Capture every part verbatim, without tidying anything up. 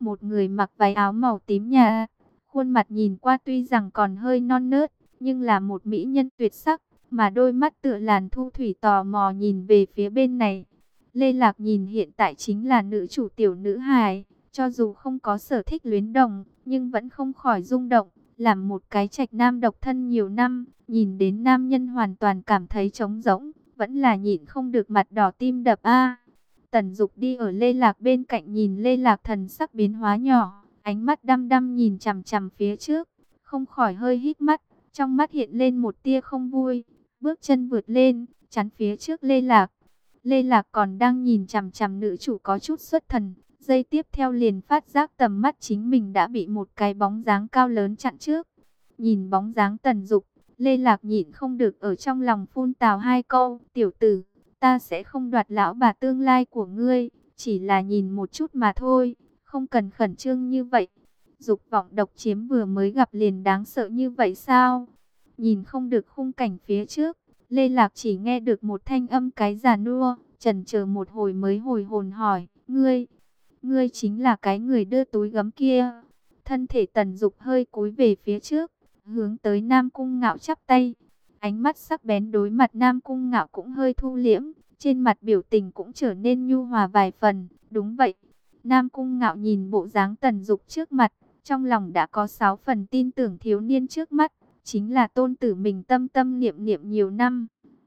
một người mặc váy áo màu tím nhà. Khuôn mặt nhìn qua tuy rằng còn hơi non nớt, nhưng là một mỹ nhân tuyệt sắc, mà đôi mắt tựa làn thu thủy tò mò nhìn về phía bên này. Lê Lạc nhìn hiện tại chính là nữ chủ tiểu nữ hài, cho dù không có sở thích luyến đồng, nhưng vẫn không khỏi rung động, làm một cái trạch nam độc thân nhiều năm, nhìn đến nam nhân hoàn toàn cảm thấy trống rỗng, vẫn là nhịn không được mặt đỏ tim đập a. Tần Dục đi ở Lê Lạc bên cạnh nhìn Lê Lạc thần sắc biến hóa nhỏ, ánh mắt đăm đăm nhìn chằm chằm phía trước, không khỏi hơi hít mắt, trong mắt hiện lên một tia không vui, bước chân vượt lên, chắn phía trước Lê Lạc. Lê Lạc còn đang nhìn chằm chằm nữ chủ có chút xuất thần, giây tiếp theo liền phát giác tầm mắt chính mình đã bị một cái bóng dáng cao lớn chặn trước. Nhìn bóng dáng Tần Dục, Lê Lạc nhịn không được ở trong lòng phun tào hai câu, tiểu tử, ta sẽ không đoạt lão bà tương lai của ngươi, chỉ là nhìn một chút mà thôi, không cần khẩn trương như vậy. Dục vọng độc chiếm vừa mới gặp liền đáng sợ như vậy sao? Nhìn không được khung cảnh phía trước, Lê Lạc chỉ nghe được một thanh âm cái già nua, chần chờ một hồi mới hồi hồn hỏi, ngươi, ngươi chính là cái người đưa túi gấm kia. Thân thể Tần Dục hơi cúi về phía trước, hướng tới Nam Cung Ngạo chắp tay. Ánh mắt sắc bén đối mặt Nam Cung Ngạo cũng hơi thu liễm, trên mặt biểu tình cũng trở nên nhu hòa vài phần. Đúng vậy, Nam Cung Ngạo nhìn bộ dáng Tần Dục trước mặt, trong lòng đã có sáu phần tin tưởng thiếu niên trước mắt chính là tôn tử mình tâm tâm niệm niệm nhiều năm.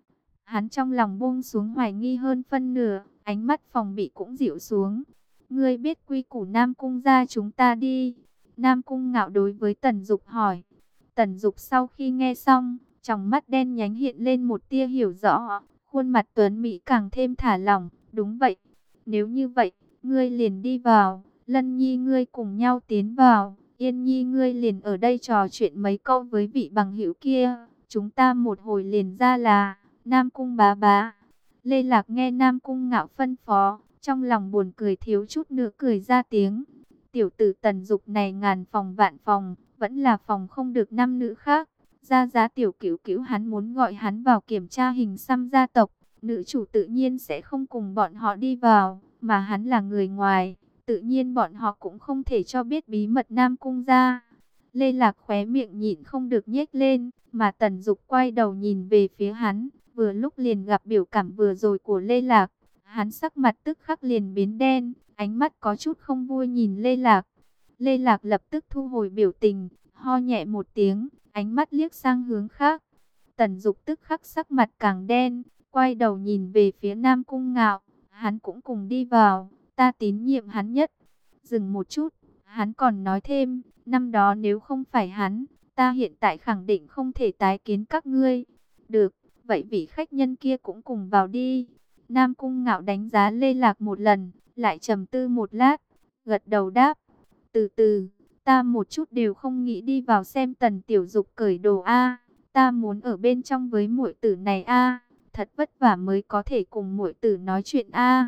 Hắn trong lòng buông xuống hoài nghi hơn phân nửa, ánh mắt phòng bị cũng dịu xuống. Ngươi biết quy củ Nam Cung gia chúng ta đi. Nam Cung Ngạo đối với Tần Dục hỏi. Tần Dục sau khi nghe xong, trong mắt đen nhánh hiện lên một tia hiểu rõ, khuôn mặt tuấn mỹ càng thêm thả lỏng. Đúng vậy, nếu như vậy, ngươi liền đi vào, Lân Nhi ngươi cùng nhau tiến vào, Yên Nhi ngươi liền ở đây trò chuyện mấy câu với vị bằng hữu kia, chúng ta một hồi liền ra là Nam Cung bá bá. Lê Lạc nghe Nam Cung Ngạo phân phó, trong lòng buồn cười thiếu chút nữa cười ra tiếng. Tiểu tử Tần Dục này ngàn phòng vạn phòng, vẫn là phòng không được năm nữ khác. Ra giá tiểu cửu cửu hắn muốn gọi hắn vào kiểm tra hình xăm gia tộc, nữ chủ tự nhiên sẽ không cùng bọn họ đi vào, mà hắn là người ngoài, tự nhiên bọn họ cũng không thể cho biết bí mật Nam Cung gia. Lê Lạc khóe miệng nhịn không được nhếch lên, mà Tần Dục quay đầu nhìn về phía hắn, vừa lúc liền gặp biểu cảm vừa rồi của Lê Lạc. Hắn sắc mặt tức khắc liền biến đen, ánh mắt có chút không vui nhìn Lê Lạc. Lê Lạc lập tức thu hồi biểu tình, ho nhẹ một tiếng, ánh mắt liếc sang hướng khác. Tần Dục tức khắc sắc mặt càng đen, quay đầu nhìn về phía Nam Cung Ngạo, hắn cũng cùng đi vào, ta tín nhiệm hắn nhất. Dừng một chút, hắn còn nói thêm, năm đó nếu không phải hắn, ta hiện tại khẳng định không thể tái kiến các ngươi. Được, vậy vị khách nhân kia cũng cùng vào đi. Nam Cung Ngạo đánh giá Lê Lạc một lần, lại trầm tư một lát, gật đầu đáp, từ từ, ta một chút đều không nghĩ đi vào xem Tần Tiểu Dục cởi đồ a, ta muốn ở bên trong với muội tử này a, thật vất vả mới có thể cùng muội tử nói chuyện a.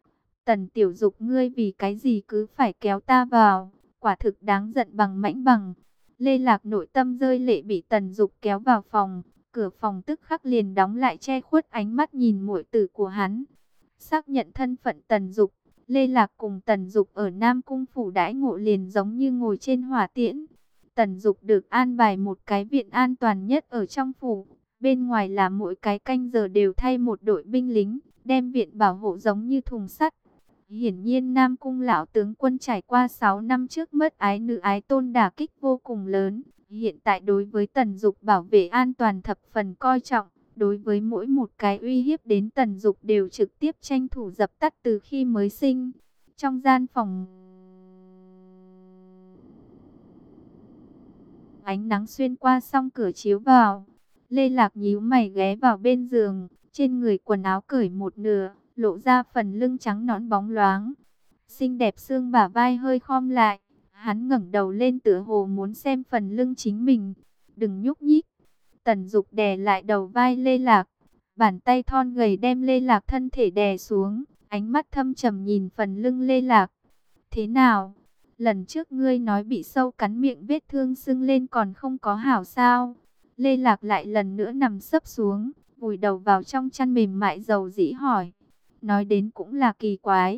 Tần Tiểu Dục ngươi vì cái gì cứ phải kéo ta vào, quả thực đáng giận bằng mãnh bằng. Lê Lạc nội tâm rơi lệ bị Tần Dục kéo vào phòng, cửa phòng tức khắc liền đóng lại che khuất ánh mắt nhìn muội tử của hắn. Xác nhận thân phận Tần Dục, Lê Lạc cùng Tần Dục ở Nam Cung phủ đãi ngộ liền giống như ngồi trên hỏa tiễn. Tần Dục được an bài một cái viện an toàn nhất ở trong phủ, bên ngoài là mỗi cái canh giờ đều thay một đội binh lính, đem viện bảo hộ giống như thùng sắt. Hiển nhiên Nam Cung lão tướng quân trải qua sáu năm trước mất ái nữ ái tôn đả kích vô cùng lớn, hiện tại đối với Tần Dục bảo vệ an toàn thập phần coi trọng, đối với mỗi một cái uy hiếp đến Tần Dục đều trực tiếp tranh thủ dập tắt từ khi mới sinh. Trong gian phòng, ánh nắng xuyên qua song cửa chiếu vào, Lê Lạc nhíu mày ghé vào bên giường, trên người quần áo cởi một nửa, lộ ra phần lưng trắng nõn bóng loáng. Xinh đẹp xương bả vai hơi khom lại, hắn ngẩng đầu lên tựa hồ muốn xem phần lưng chính mình. Đừng nhúc nhích. Tần Dục đè lại đầu vai Lê Lạc, bàn tay thon gầy đem Lê Lạc thân thể đè xuống, ánh mắt thâm trầm nhìn phần lưng Lê Lạc. Thế nào? Lần trước ngươi nói bị sâu cắn miệng vết thương sưng lên còn không có hảo sao? Lê Lạc lại lần nữa nằm sấp xuống, vùi đầu vào trong chăn mềm mại dầu dĩ hỏi. Nói đến cũng là kỳ quái,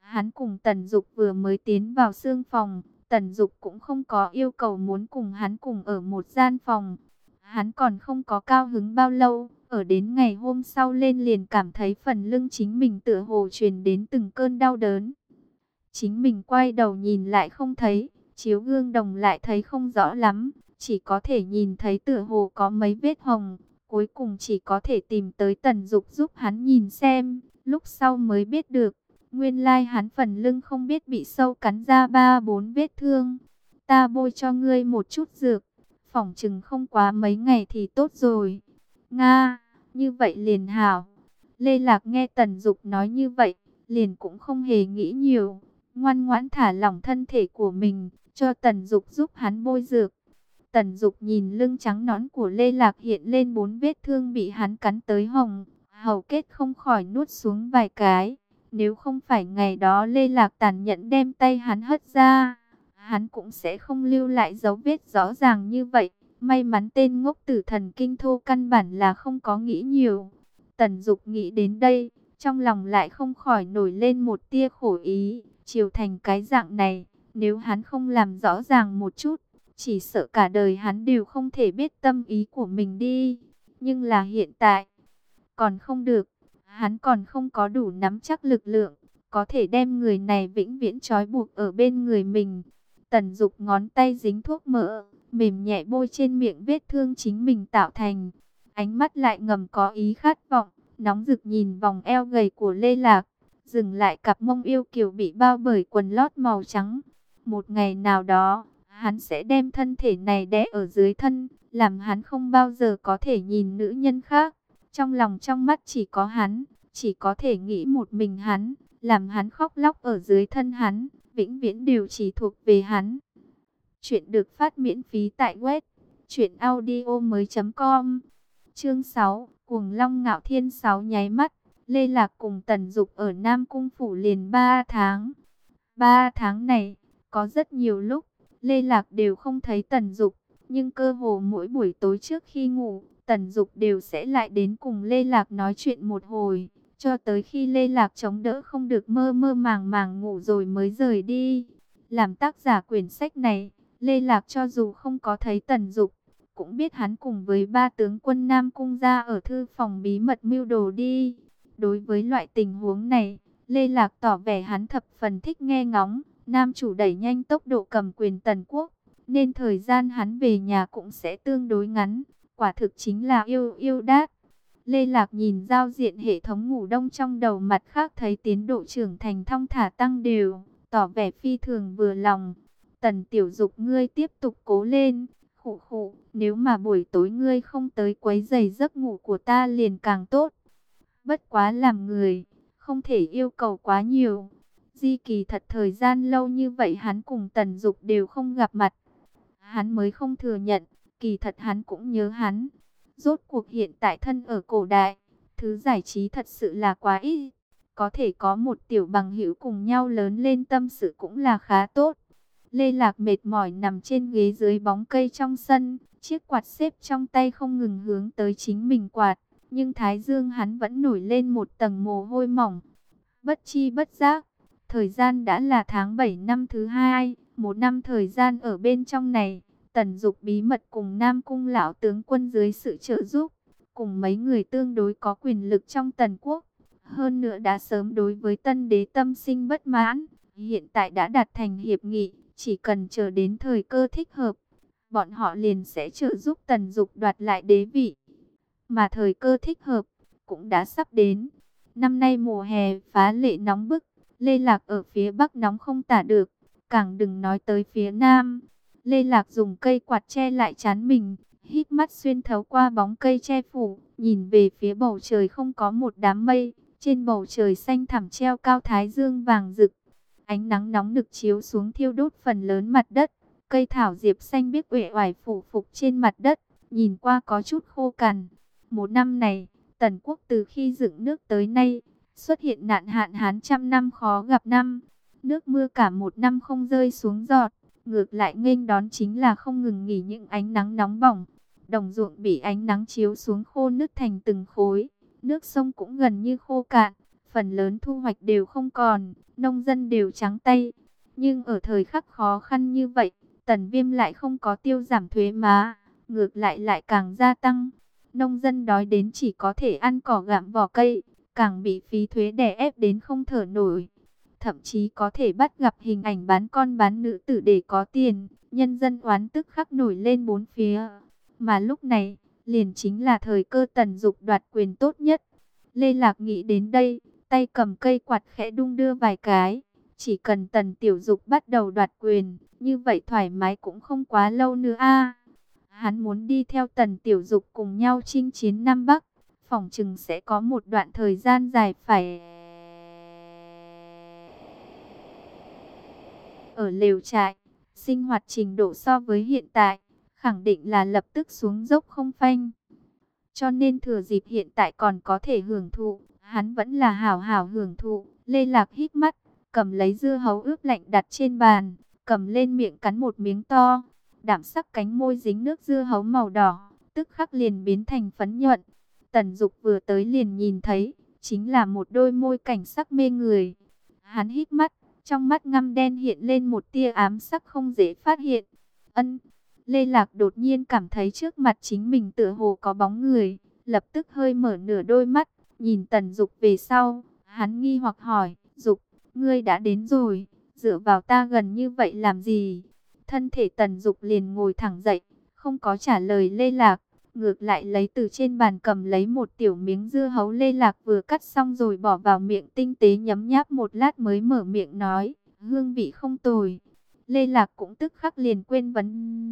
Hắn cùng Tần Dục vừa mới tiến vào xương phòng, Tần Dục cũng không có yêu cầu muốn cùng hắn cùng ở một gian phòng. Hắn còn không có cao hứng bao lâu, ở đến ngày hôm sau lên liền cảm thấy phần lưng chính mình tựa hồ truyền đến từng cơn đau đớn. Chính mình quay đầu nhìn lại không thấy, chiếu gương đồng lại thấy không rõ lắm, chỉ có thể nhìn thấy tựa hồ có mấy vết hồng. Cuối cùng chỉ có thể tìm tới Tần Dục giúp hắn nhìn xem, lúc sau mới biết được, nguyên lai hắn phần lưng không biết bị sâu cắn ra ba bốn vết thương. Ta bôi cho ngươi một chút dược, phỏng chừng không quá mấy ngày thì tốt rồi. Nga, như vậy liền hảo. Lê Lạc nghe Tần Dục nói như vậy, liền cũng không hề nghĩ nhiều, ngoan ngoãn thả lỏng thân thể của mình, cho Tần Dục giúp hắn bôi dược. Tần Dục nhìn lưng trắng nõn của Lê Lạc hiện lên bốn vết thương bị hắn cắn tới hồng, hầu kết không khỏi nuốt xuống vài cái. Nếu không phải ngày đó Lê Lạc tàn nhẫn đem tay hắn hất ra, hắn cũng sẽ không lưu lại dấu vết rõ ràng như vậy. May mắn tên ngốc tử thần kinh thô căn bản là không có nghĩ nhiều. Tần Dục nghĩ đến đây, trong lòng lại không khỏi nổi lên một tia khổ ý. Chiều thành cái dạng này, nếu hắn không làm rõ ràng một chút, chỉ sợ cả đời hắn đều không thể biết tâm ý của mình đi. Nhưng là hiện tại, còn không được. Hắn còn không có đủ nắm chắc lực lượng, có thể đem người này vĩnh viễn trói buộc ở bên người mình. Tần Dục ngón tay dính thuốc mỡ, mềm nhẹ bôi trên miệng vết thương chính mình tạo thành. Ánh mắt lại ngầm có ý khát vọng, nóng rực nhìn vòng eo gầy của Lê Lạc, dừng lại cặp mông yêu kiều bị bao bởi quần lót màu trắng. Một ngày nào đó, hắn sẽ đem thân thể này đè ở dưới thân, làm hắn không bao giờ có thể nhìn nữ nhân khác. Trong lòng trong mắt chỉ có hắn, chỉ có thể nghĩ một mình hắn, làm hắn khóc lóc ở dưới thân hắn, vĩnh viễn đều chỉ thuộc về hắn. Chuyện được phát miễn phí tại web truyện audio mới chấm com. Chương sáu, Cuồng Long Ngạo Thiên. Sáu nháy mắt, Lê Lạc cùng Tần Dục ở Nam Cung phủ liền ba tháng. Ba tháng này, có rất nhiều lúc, Lê Lạc đều không thấy Tần Dục, nhưng cơ hồ mỗi buổi tối trước khi ngủ, Tần Dục đều sẽ lại đến cùng Lê Lạc nói chuyện một hồi, cho tới khi Lê Lạc chống đỡ không được mơ mơ màng màng ngủ rồi mới rời đi. Làm tác giả quyển sách này, Lê Lạc cho dù không có thấy Tần Dục, cũng biết hắn cùng với ba tướng quân Nam Cung ra ở thư phòng bí mật mưu đồ đi. Đối với loại tình huống này, Lê Lạc tỏ vẻ hắn thập phần thích nghe ngóng. Nam chủ đẩy nhanh tốc độ cầm quyền Tần quốc, nên thời gian hắn về nhà cũng sẽ tương đối ngắn. Quả thực chính là yêu yêu đát. Lê Lạc nhìn giao diện hệ thống ngủ đông trong đầu, mặt khác thấy tiến độ trưởng thành thong thả tăng đều, tỏ vẻ phi thường vừa lòng. Tần tiểu dục, ngươi tiếp tục cố lên. Khụ khụ, nếu mà buổi tối ngươi không tới quấy rầy giấc ngủ của ta liền càng tốt. Bất quá làm người, không thể yêu cầu quá nhiều. Di kỳ thật thời gian lâu như vậy hắn cùng Tần Dục đều không gặp mặt. Hắn mới không thừa nhận, kỳ thật hắn cũng nhớ hắn. Rốt cuộc hiện tại thân ở cổ đại, thứ giải trí thật sự là quá ít. Có thể có một tiểu bằng hữu cùng nhau lớn lên tâm sự cũng là khá tốt. Lê Lạc mệt mỏi nằm trên ghế dưới bóng cây trong sân, chiếc quạt xếp trong tay không ngừng hướng tới chính mình quạt, nhưng thái dương hắn vẫn nổi lên một tầng mồ hôi mỏng. Bất chi bất giác, thời gian đã là tháng bảy năm thứ hai, một năm thời gian ở bên trong này, Tần Dục bí mật cùng Nam Cung lão tướng quân dưới sự trợ giúp, cùng mấy người tương đối có quyền lực trong Tần quốc, hơn nữa đã sớm đối với Tân đế tâm sinh bất mãn, hiện tại đã đạt thành hiệp nghị, chỉ cần chờ đến thời cơ thích hợp, bọn họ liền sẽ trợ giúp Tần Dục đoạt lại đế vị. Mà thời cơ thích hợp cũng đã sắp đến. Năm nay mùa hè phá lệ nóng bức, Lê Lạc ở phía Bắc nóng không tả được, càng đừng nói tới phía Nam. Lê Lạc dùng cây quạt che lại trán mình, hít mắt xuyên thấu qua bóng cây che phủ, nhìn về phía bầu trời không có một đám mây, trên bầu trời xanh thẳm treo cao thái dương vàng rực. Ánh nắng nóng nực chiếu xuống thiêu đốt phần lớn mặt đất, cây thảo diệp xanh biếc uể oải phủ phục trên mặt đất, nhìn qua có chút khô cằn. Một năm này, Tần quốc từ khi dựng nước tới nay, xuất hiện nạn hạn hán trăm năm khó gặp năm. Nước mưa cả một năm không rơi xuống giọt, ngược lại nghênh đón chính là không ngừng nghỉ những ánh nắng nóng bỏng. Đồng ruộng bị ánh nắng chiếu xuống khô nứt thành từng khối, nước sông cũng gần như khô cạn, phần lớn thu hoạch đều không còn, nông dân đều trắng tay. Nhưng ở thời khắc khó khăn như vậy, Tần Viêm lại không có tiêu giảm thuế má, ngược lại lại càng gia tăng. Nông dân đói đến chỉ có thể ăn cỏ gặm vỏ cây, càng bị phí thuế đè ép đến không thở nổi. Thậm chí có thể bắt gặp hình ảnh bán con bán nữ tử để có tiền, nhân dân oán tức khắc nổi lên bốn phía. Mà lúc này, liền chính là thời cơ Tần Dục đoạt quyền tốt nhất. Lê Lạc nghĩ đến đây, tay cầm cây quạt khẽ đung đưa vài cái. Chỉ cần Tần Tiểu Dục bắt đầu đoạt quyền, như vậy thoải mái cũng không quá lâu nữa a. Hắn muốn đi theo Tần Tiểu Dục cùng nhau chinh chiến Nam Bắc, phỏng chừng sẽ có một đoạn thời gian dài phải ở lều trại. Sinh hoạt trình độ so với hiện tại, khẳng định là lập tức xuống dốc không phanh. Cho nên thừa dịp hiện tại còn có thể hưởng thụ, hắn vẫn là hảo hảo hưởng thụ. Lê Lạc hít mắt, cầm lấy dưa hấu ướp lạnh đặt trên bàn, cầm lên miệng cắn một miếng to. Đạm sắc cánh môi dính nước dưa hấu màu đỏ, tức khắc liền biến thành phấn nhuận. Tần Dục vừa tới liền nhìn thấy, chính là một đôi môi cảnh sắc mê người. Hắn hít mắt, trong mắt ngăm đen hiện lên một tia ám sắc không dễ phát hiện. Ân, Lê Lạc đột nhiên cảm thấy trước mặt chính mình tựa hồ có bóng người, lập tức hơi mở nửa đôi mắt, nhìn Tần Dục về sau, hắn nghi hoặc hỏi, Dục, ngươi đã đến rồi, dựa vào ta gần như vậy làm gì? Thân thể Tần Dục liền ngồi thẳng dậy, không có trả lời Lê Lạc, ngược lại lấy từ trên bàn cầm lấy một tiểu miếng dưa hấu Lê Lạc vừa cắt xong rồi bỏ vào miệng tinh tế nhấm nháp một lát mới mở miệng nói, hương vị không tồi. Lê Lạc cũng tức khắc liền quên vấn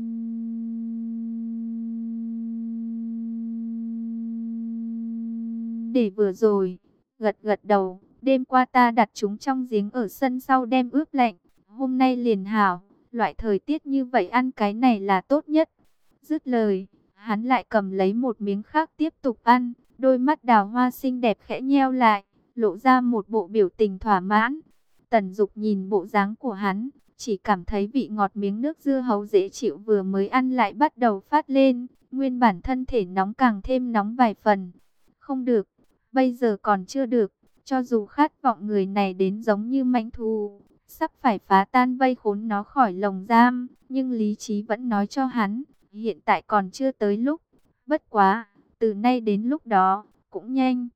để vừa rồi, gật gật đầu, đêm qua ta đặt chúng trong giếng ở sân sau đem ướp lạnh, hôm nay liền hảo, loại thời tiết như vậy ăn cái này là tốt nhất. Dứt lời, hắn lại cầm lấy một miếng khác tiếp tục ăn, đôi mắt đào hoa xinh đẹp khẽ nheo lại, lộ ra một bộ biểu tình thỏa mãn. Tần Dục nhìn bộ dáng của hắn, chỉ cảm thấy vị ngọt miếng nước dưa hấu dễ chịu vừa mới ăn lại bắt đầu phát lên, nguyên bản thân thể nóng càng thêm nóng vài phần. Không được, bây giờ còn chưa được, cho dù khát vọng người này đến giống như mãnh thú, sắp phải phá tan vây khốn nó khỏi lồng giam, nhưng lý trí vẫn nói cho hắn, hiện tại còn chưa tới lúc. Bất quá, từ nay đến lúc đó, cũng nhanh.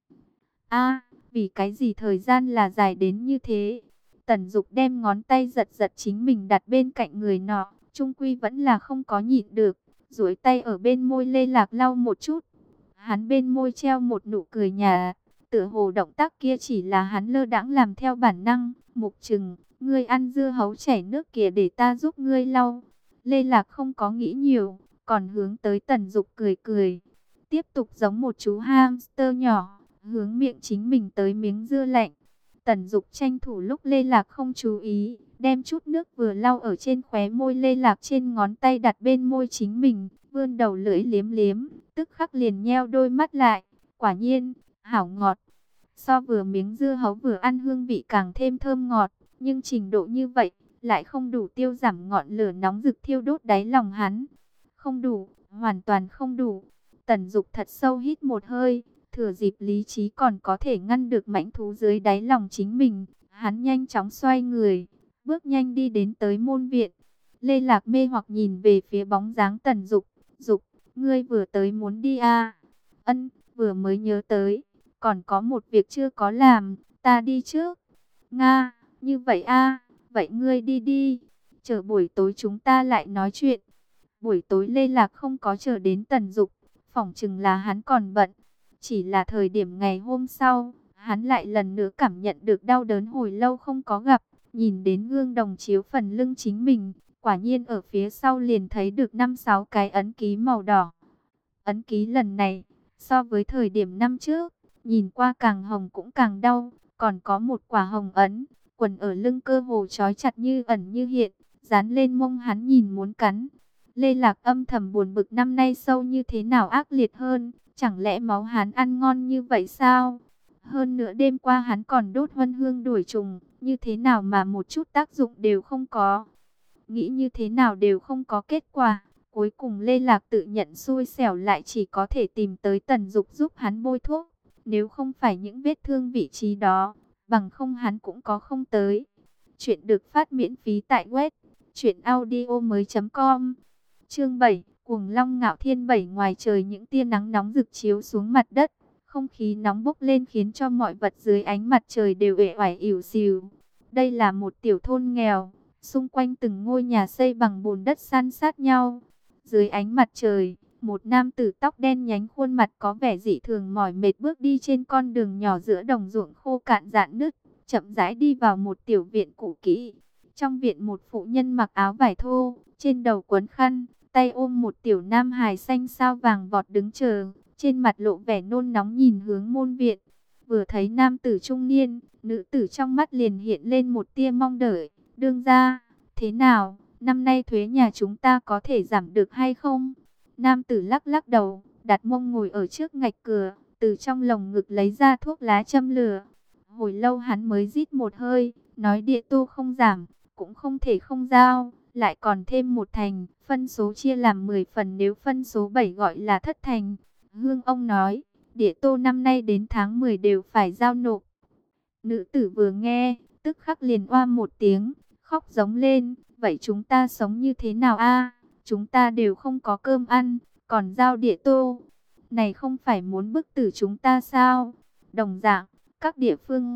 A, vì cái gì thời gian là dài đến như thế? Tần Dục đem ngón tay giật giật chính mình đặt bên cạnh người nọ, chung quy vẫn là không có nhịn được, duỗi tay ở bên môi Lê Lạc lau một chút. Hắn bên môi treo một nụ cười nhạt, tựa hồ động tác kia chỉ là hắn lơ đãng làm theo bản năng. Mục Trừng, ngươi ăn dưa hấu chảy nước kìa để ta giúp ngươi lau. Lê Lạc không có nghĩ nhiều, còn hướng tới Tần Dục cười cười, tiếp tục giống một chú hamster nhỏ, hướng miệng chính mình tới miếng dưa lạnh. Tần Dục tranh thủ lúc Lê Lạc không chú ý, đem chút nước vừa lau ở trên khóe môi Lê Lạc trên ngón tay đặt bên môi chính mình, vươn đầu lưỡi liếm liếm, tức khắc liền nheo đôi mắt lại, quả nhiên, hảo ngọt. So vừa miếng dưa hấu vừa ăn hương vị càng thêm thơm ngọt, nhưng trình độ như vậy, lại không đủ tiêu giảm ngọn lửa nóng rực thiêu đốt đáy lòng hắn. Không đủ, hoàn toàn không đủ. Tần Dục thật sâu hít một hơi, thừa dịp lý trí còn có thể ngăn được mãnh thú dưới đáy lòng chính mình, hắn nhanh chóng xoay người, bước nhanh đi đến tới môn viện. Lê Lạc mê hoặc nhìn về phía bóng dáng Tần Dục, Dục, ngươi vừa tới muốn đi à? Ân, vừa mới nhớ tới, còn có một việc chưa có làm, ta đi trước. Nga, như vậy a, vậy ngươi đi đi, chờ buổi tối chúng ta lại nói chuyện. Buổi tối Lê Lạc không có chờ đến Tần Dục, phỏng chừng là hắn còn bận. Chỉ là thời điểm ngày hôm sau, hắn lại lần nữa cảm nhận được đau đớn hồi lâu không có gặp, nhìn đến gương đồng chiếu phần lưng chính mình, quả nhiên ở phía sau liền thấy được năm sáu cái ấn ký màu đỏ. Ấn ký lần này, so với thời điểm năm trước, nhìn qua càng hồng cũng càng đau, còn có một quả hồng ấn, quần ở lưng cơ hồ trói chặt như ẩn như hiện, dán lên mông hắn nhìn muốn cắn. Lê Lạc âm thầm buồn bực năm nay sâu như thế nào ác liệt hơn, chẳng lẽ máu hắn ăn ngon như vậy sao? Hơn nữa đêm qua hắn còn đốt huân hương đuổi trùng, như thế nào mà một chút tác dụng đều không có. Nghĩ như thế nào đều không có kết quả, cuối cùng Lê Lạc tự nhận xui xẻo lại chỉ có thể tìm tới Tần Dục giúp hắn bôi thuốc. Nếu không phải những vết thương vị trí đó, bằng không hắn cũng có không tới. Chuyện được phát miễn phí tại web truyện audio mới chấm com. Chương bảy, Cuồng Long Ngạo Thiên bảy. Ngoài trời những tia nắng nóng rực chiếu xuống mặt đất, không khí nóng bốc lên khiến cho mọi vật dưới ánh mặt trời đều uể oải ỉu xìu. Đây là một tiểu thôn nghèo, xung quanh từng ngôi nhà xây bằng bùn đất san sát nhau. Dưới ánh mặt trời, một nam tử tóc đen nhánh khuôn mặt có vẻ dị thường mỏi mệt bước đi trên con đường nhỏ giữa đồng ruộng khô cạn rạn nứt, chậm rãi đi vào một tiểu viện cũ kỹ. Trong viện một phụ nhân mặc áo vải thô, trên đầu quấn khăn, tay ôm một tiểu nam hài xanh sao vàng vọt đứng chờ, trên mặt lộ vẻ nôn nóng nhìn hướng môn viện. Vừa thấy nam tử trung niên, nữ tử trong mắt liền hiện lên một tia mong đợi. Đương gia, thế nào, năm nay thuế nhà chúng ta có thể giảm được hay không? Nam tử lắc lắc đầu, đặt mông ngồi ở trước ngạch cửa, từ trong lồng ngực lấy ra thuốc lá châm lửa. Hồi lâu hắn mới rít một hơi, nói địa tô không giảm, cũng không thể không giao, lại còn thêm một thành, phân số chia làm mười phần nếu phân số bảy gọi là thất thành. Hương ông nói, địa tô năm nay đến tháng mười đều phải giao nộp. Nữ tử vừa nghe, tức khắc liền oa một tiếng, khóc giống lên, vậy chúng ta sống như thế nào a? Chúng ta đều không có cơm ăn, còn giao địa tô. Này không phải muốn bức tử chúng ta sao? Đồng dạng, các địa phương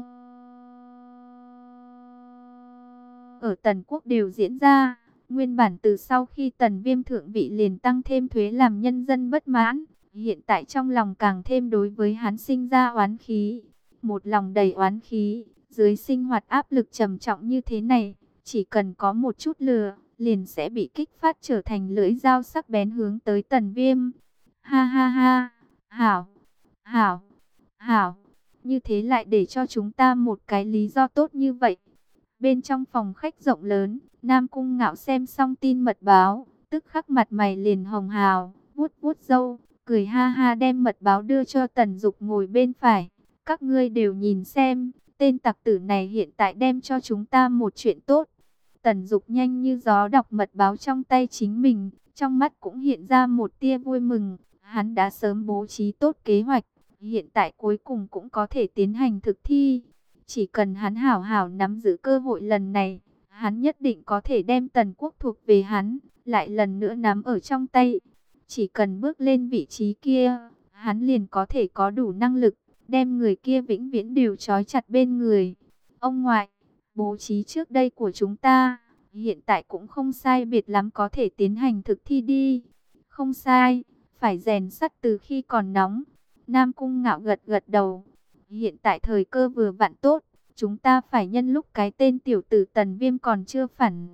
ở Tần Quốc đều diễn ra. Nguyên bản từ sau khi Tần Viêm thượng vị liền tăng thêm thuế làm nhân dân bất mãn. Hiện tại trong lòng càng thêm đối với hắn sinh ra oán khí. Một lòng đầy oán khí, dưới sinh hoạt áp lực trầm trọng như thế này, chỉ cần có một chút lừa, liền sẽ bị kích phát trở thành lưỡi dao sắc bén hướng tới Tần Viêm. Ha ha ha, hảo, hảo, hảo, như thế lại để cho chúng ta một cái lý do tốt như vậy. Bên trong phòng khách rộng lớn, Nam Cung Ngạo xem xong tin mật báo, tức khắc mặt mày liền hồng hào, vuốt vuốt râu, cười ha ha đem mật báo đưa cho Tần Dục ngồi bên phải. Các ngươi đều nhìn xem, tên tặc tử này hiện tại đem cho chúng ta một chuyện tốt. Tần Dục nhanh như gió đọc mật báo trong tay chính mình, trong mắt cũng hiện ra một tia vui mừng. Hắn đã sớm bố trí tốt kế hoạch, hiện tại cuối cùng cũng có thể tiến hành thực thi. Chỉ cần hắn hảo hảo nắm giữ cơ hội lần này, hắn nhất định có thể đem Tần Quốc thuộc về hắn, lại lần nữa nắm ở trong tay. Chỉ cần bước lên vị trí kia, hắn liền có thể có đủ năng lực, đem người kia vĩnh viễn đều trói chặt bên người. Ông ngoại, bố trí trước đây của chúng ta, hiện tại cũng không sai biệt lắm có thể tiến hành thực thi đi. Không sai, phải rèn sắt từ khi còn nóng. Nam Cung Ngạo gật gật đầu. Hiện tại thời cơ vừa vặn tốt, chúng ta phải nhân lúc cái tên tiểu tử Tần Viêm còn chưa phản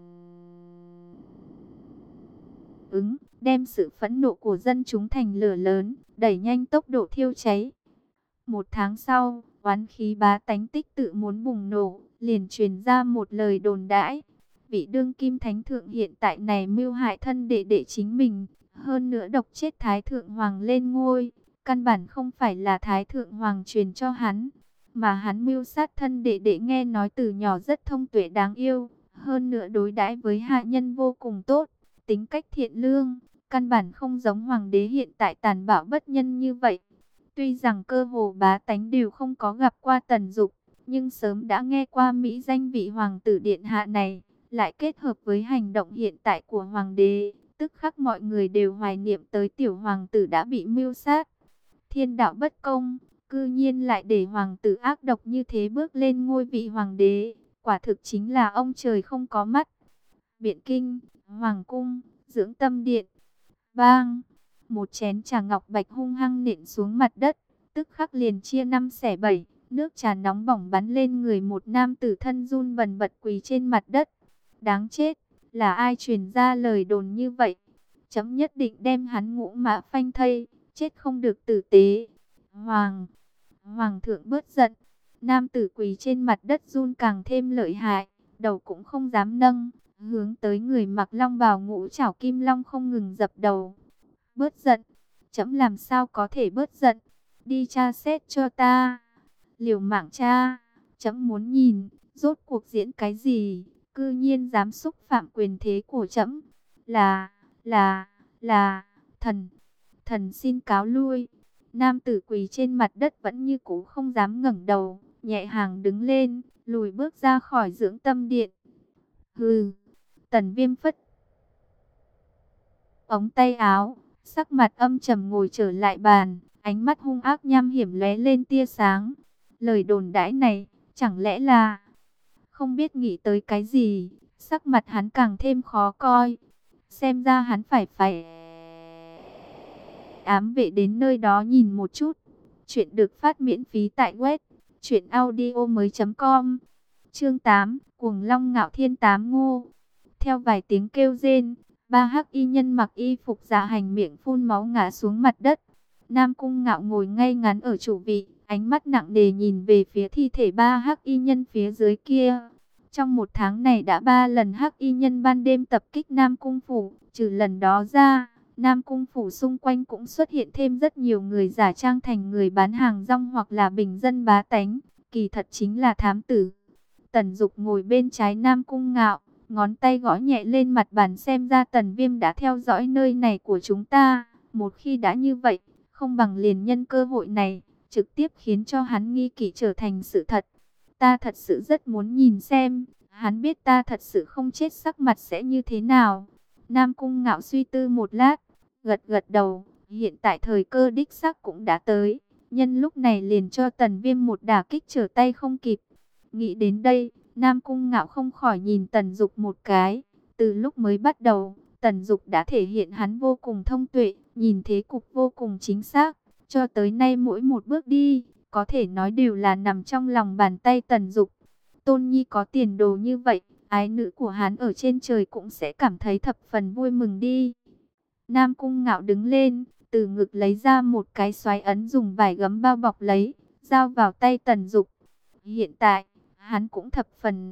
ứng, đem sự phẫn nộ của dân chúng thành lửa lớn, đẩy nhanh tốc độ thiêu cháy. Một tháng sau, oán khí bá tánh tích tự muốn bùng nổ, liền truyền ra một lời đồn đãi. Vị đương kim thánh thượng hiện tại này mưu hại thân đệ đệ chính mình, hơn nữa độc chết thái thượng hoàng lên ngôi. Căn bản không phải là thái thượng hoàng truyền cho hắn, mà hắn mưu sát thân đệ đệ nghe nói từ nhỏ rất thông tuệ đáng yêu. Hơn nữa đối đãi với hạ nhân vô cùng tốt, tính cách thiện lương, căn bản không giống hoàng đế hiện tại tàn bạo bất nhân như vậy. Tuy rằng cơ hồ bá tánh đều không có gặp qua Tần Dục, nhưng sớm đã nghe qua mỹ danh vị hoàng tử điện hạ này, lại kết hợp với hành động hiện tại của hoàng đế, tức khắc mọi người đều hoài niệm tới tiểu hoàng tử đã bị mưu sát. Thiên đạo bất công, cư nhiên lại để hoàng tử ác độc như thế bước lên ngôi vị hoàng đế, quả thực chính là ông trời không có mắt. Biện Kinh, Hoàng cung, Dưỡng Tâm điện. Bang! Một chén trà ngọc bạch hung hăng nện xuống mặt đất, tức khắc liền chia năm xẻ bảy, nước trà nóng bỏng bắn lên người một nam tử thân run bần bật quỳ trên mặt đất. Đáng chết, là ai truyền ra lời đồn như vậy? Chấm nhất định đem hắn ngũ mã phanh thây, chết không được tử tế. Hoàng! Hoàng thượng bớt giận. Nam tử quỳ trên mặt đất run càng thêm lợi hại, đầu cũng không dám nâng, hướng tới người mặc long bào ngũ trảo kim long không ngừng dập đầu. Bớt giận, chấm làm sao có thể bớt giận, đi tra xét cho ta. Liều mạng cha, chấm muốn nhìn, rốt cuộc diễn cái gì, cư nhiên dám xúc phạm quyền thế của chấm. Là, là, là, thần, thần xin cáo lui. Nam tử quỳ trên mặt đất vẫn như cũ không dám ngẩng đầu, nhẹ hàng đứng lên, lùi bước ra khỏi dưỡng tâm điện. Hừ, Tần Viêm phất ống tay áo, sắc mặt âm trầm ngồi trở lại bàn, ánh mắt hung ác nham hiểm lóe lên tia sáng. Lời đồn đãi này, chẳng lẽ là... Không biết nghĩ tới cái gì, sắc mặt hắn càng thêm khó coi. Xem ra hắn phải phải ám vệ đến nơi đó nhìn một chút. Chuyện được phát miễn phí tại web truyện audio mới chấm com. Chương tám, Cuồng Long Ngạo Thiên tám ngô. Theo vài tiếng kêu rên, ba hắc y nhân mặc y phục dạ hành miệng phun máu ngã xuống mặt đất. Nam Cung Ngạo ngồi ngay ngắn ở chủ vị, ánh mắt nặng nề nhìn về phía thi thể ba hắc y nhân phía dưới kia. Trong một tháng này đã ba lần hắc y nhân ban đêm tập kích Nam Cung Phủ, trừ lần đó ra, Nam Cung Phủ xung quanh cũng xuất hiện thêm rất nhiều người giả trang thành người bán hàng rong hoặc là bình dân bá tánh, kỳ thật chính là thám tử. Tần Dục ngồi bên trái Nam Cung Ngạo, ngón tay gõ nhẹ lên mặt bàn, xem ra Tần Viêm đã theo dõi nơi này của chúng ta. Một khi đã như vậy, không bằng liền nhân cơ hội này, trực tiếp khiến cho hắn nghi kỵ trở thành sự thật. Ta thật sự rất muốn nhìn xem, hắn biết ta thật sự không chết sắc mặt sẽ như thế nào. Nam Cung Ngạo suy tư một lát, gật gật đầu, hiện tại thời cơ đích xác cũng đã tới. Nhân lúc này liền cho Tần Viêm một đả kích trở tay không kịp. Nghĩ đến đây, Nam Cung Ngạo không khỏi nhìn Tần Dục một cái. Từ lúc mới bắt đầu, Tần Dục đã thể hiện hắn vô cùng thông tuệ, nhìn thế cục vô cùng chính xác. Cho tới nay mỗi một bước đi, có thể nói đều là nằm trong lòng bàn tay Tần Dục. Tôn Nhi có tiền đồ như vậy, ái nữ của hắn ở trên trời cũng sẽ cảm thấy thập phần vui mừng đi. Nam Cung Ngạo đứng lên, từ ngực lấy ra một cái xoáy ấn dùng vải gấm bao bọc lấy, giao vào tay Tần Dục. Hiện tại, hắn cũng thập phần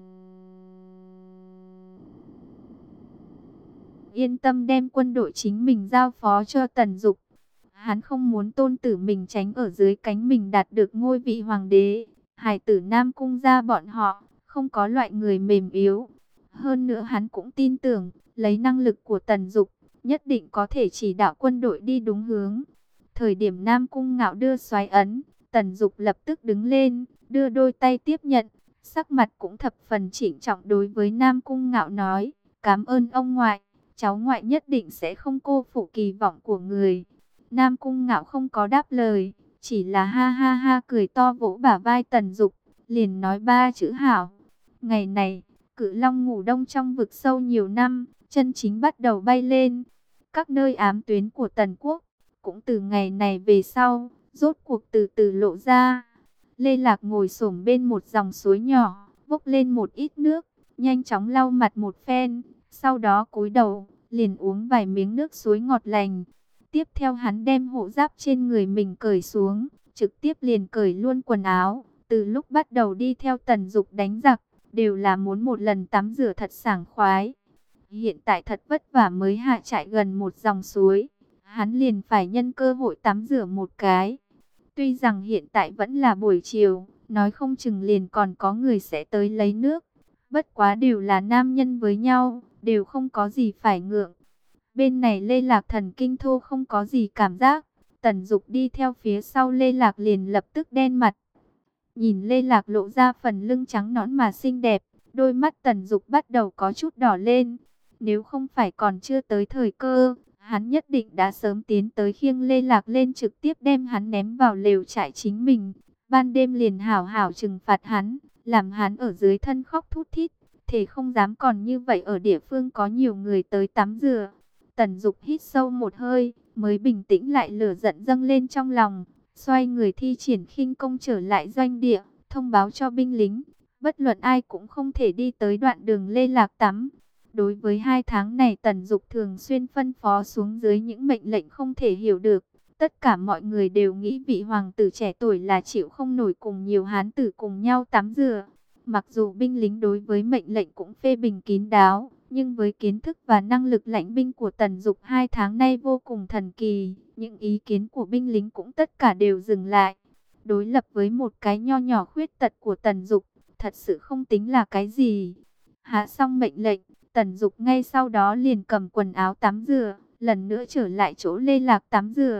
yên tâm đem quân đội chính mình giao phó cho Tần Dục. Hắn không muốn tôn tử mình tránh ở dưới cánh mình đạt được ngôi vị hoàng đế. Hải tử Nam Cung gia bọn họ, không có loại người mềm yếu. Hơn nữa hắn cũng tin tưởng, lấy năng lực của Tần Dục, nhất định có thể chỉ đạo quân đội đi đúng hướng. Thời điểm Nam Cung Ngạo đưa xoáy ấn, Tần Dục lập tức đứng lên, đưa đôi tay tiếp nhận. Sắc mặt cũng thập phần trịnh trọng đối với Nam Cung Ngạo nói, cảm ơn ông ngoại, cháu ngoại nhất định sẽ không cô phụ kỳ vọng của người. Nam Cung Ngạo không có đáp lời, chỉ là ha ha ha cười to vỗ bả vai Tần Dục, liền nói ba chữ hảo. Ngày này, Cự Long ngủ đông trong vực sâu nhiều năm, chân chính bắt đầu bay lên. Các nơi ám tuyến của Tần Quốc, cũng từ ngày này về sau, rốt cuộc từ từ lộ ra. Lê Lạc ngồi xổm bên một dòng suối nhỏ, vốc lên một ít nước, nhanh chóng lau mặt một phen, sau đó cúi đầu, liền uống vài miếng nước suối ngọt lành. Tiếp theo hắn đem hộ giáp trên người mình cởi xuống, trực tiếp liền cởi luôn quần áo. Từ lúc bắt đầu đi theo Tần Dục đánh giặc, đều là muốn một lần tắm rửa thật sảng khoái. Hiện tại thật vất vả mới hạ trại gần một dòng suối, hắn liền phải nhân cơ hội tắm rửa một cái. Tuy rằng hiện tại vẫn là buổi chiều, nói không chừng liền còn có người sẽ tới lấy nước. Bất quá đều là nam nhân với nhau, đều không có gì phải ngượng. Bên này Lê Lạc thần kinh thô không có gì cảm giác. Tần Dục đi theo phía sau Lê Lạc liền lập tức đen mặt. Nhìn Lê Lạc lộ ra phần lưng trắng nõn mà xinh đẹp, đôi mắt Tần Dục bắt đầu có chút đỏ lên. Nếu không phải còn chưa tới thời cơ, hắn nhất định đã sớm tiến tới khiêng Lê Lạc lên, trực tiếp đem hắn ném vào lều trại chính mình. Ban đêm liền hảo hảo trừng phạt hắn, làm hắn ở dưới thân khóc thút thít, thể không dám còn như vậy ở địa phương có nhiều người tới tắm rửa. Tần Dục hít sâu một hơi, mới bình tĩnh lại, lửa giận dâng lên trong lòng, xoay người thi triển khinh công trở lại doanh địa, thông báo cho binh lính, bất luận ai cũng không thể đi tới đoạn đường Lê Lạc tắm. Đối với hai tháng này Tần Dục thường xuyên phân phó xuống dưới những mệnh lệnh không thể hiểu được. Tất cả mọi người đều nghĩ vị hoàng tử trẻ tuổi là chịu không nổi cùng nhiều hán tử cùng nhau tắm rửa. Mặc dù binh lính đối với mệnh lệnh cũng phê bình kín đáo, nhưng với kiến thức và năng lực lãnh binh của Tần Dục hai tháng nay vô cùng thần kỳ, những ý kiến của binh lính cũng tất cả đều dừng lại. Đối lập với một cái nho nhỏ khuyết tật của Tần Dục, thật sự không tính là cái gì. Hạ xong mệnh lệnh, Tần Dục ngay sau đó liền cầm quần áo tắm rửa, lần nữa trở lại chỗ Lê Lạc tắm rửa.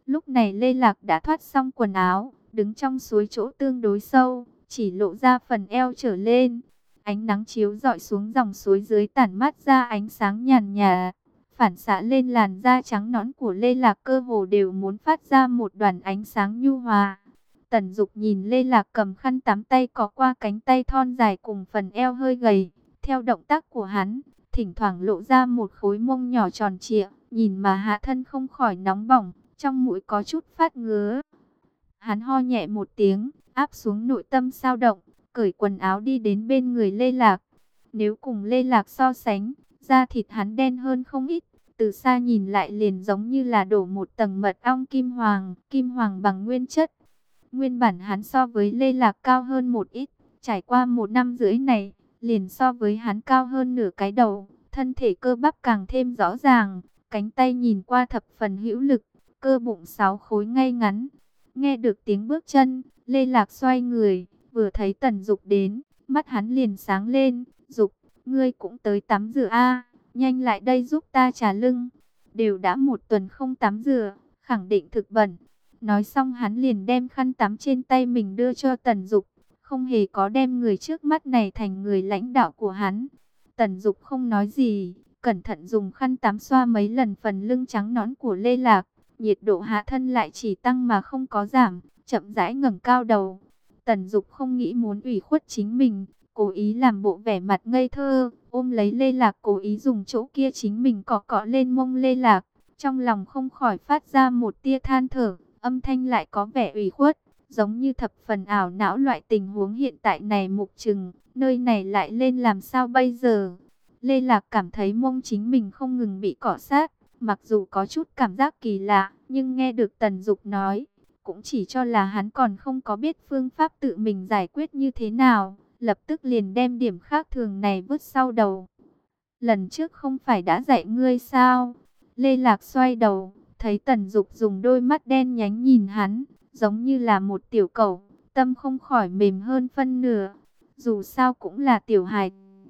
Lúc này Lê Lạc đã thoát xong quần áo, đứng trong suối chỗ tương đối sâu, chỉ lộ ra phần eo trở lên. Ánh nắng chiếu rọi xuống dòng suối dưới tản mát ra ánh sáng nhàn nhạt, phản xạ lên làn da trắng nõn của Lê Lạc, cơ hồ đều muốn phát ra một đoàn ánh sáng nhu hòa. Tần Dục nhìn Lê Lạc cầm khăn tắm tay cọ qua cánh tay thon dài cùng phần eo hơi gầy. Theo động tác của hắn, thỉnh thoảng lộ ra một khối mông nhỏ tròn trịa, nhìn mà hạ thân không khỏi nóng bỏng, trong mũi có chút phát ngứa. Hắn ho nhẹ một tiếng, áp xuống nội tâm dao động, cởi quần áo đi đến bên người Lê Lạc. Nếu cùng Lê Lạc so sánh, da thịt hắn đen hơn không ít, từ xa nhìn lại liền giống như là đổ một tầng mật ong kim hoàng, kim hoàng bằng nguyên chất. Nguyên bản hắn so với Lê Lạc cao hơn một ít, trải qua một năm rưỡi này, liền so với hắn cao hơn nửa cái đầu, thân thể cơ bắp càng thêm rõ ràng, cánh tay nhìn qua thập phần hữu lực, cơ bụng sáu khối ngay ngắn. Nghe được tiếng bước chân, Lê Lạc xoay người, vừa thấy Tần Dục đến, mắt hắn liền sáng lên. Dục, ngươi cũng tới tắm rửa a, nhanh lại đây giúp ta trà lưng. Đều đã một tuần không tắm rửa, khẳng định thực bẩn. Nói xong hắn liền đem khăn tắm trên tay mình đưa cho Tần Dục, không hề có đem người trước mắt này thành người lãnh đạo của hắn. Tần Dục không nói gì, cẩn thận dùng khăn tắm xoa mấy lần phần lưng trắng nõn của Lê Lạc. Nhiệt độ hạ thân lại chỉ tăng mà không có giảm, chậm rãi ngẩng cao đầu. Tần Dục không nghĩ muốn ủy khuất chính mình, cố ý làm bộ vẻ mặt ngây thơ, ôm lấy Lê Lạc, cố ý dùng chỗ kia chính mình cọ cọ lên mông Lê Lạc. Trong lòng không khỏi phát ra một tia than thở, âm thanh lại có vẻ ủy khuất, giống như thập phần ảo não loại tình huống hiện tại này. Mục Trừng, nơi này lại lên làm sao bây giờ? Lê Lạc cảm thấy mông chính mình không ngừng bị cọ sát, mặc dù có chút cảm giác kỳ lạ, nhưng nghe được Tần Dục nói, cũng chỉ cho là hắn còn không có biết phương pháp tự mình giải quyết như thế nào, lập tức liền đem điểm khác thường này vứt sau đầu. Lần trước không phải đã dạy ngươi sao? Lê Lạc xoay đầu, thấy Tần Dục dùng đôi mắt đen nhánh nhìn hắn, giống như là một tiểu cẩu, tâm không khỏi mềm hơn phân nửa. Dù sao cũng là tiểu hài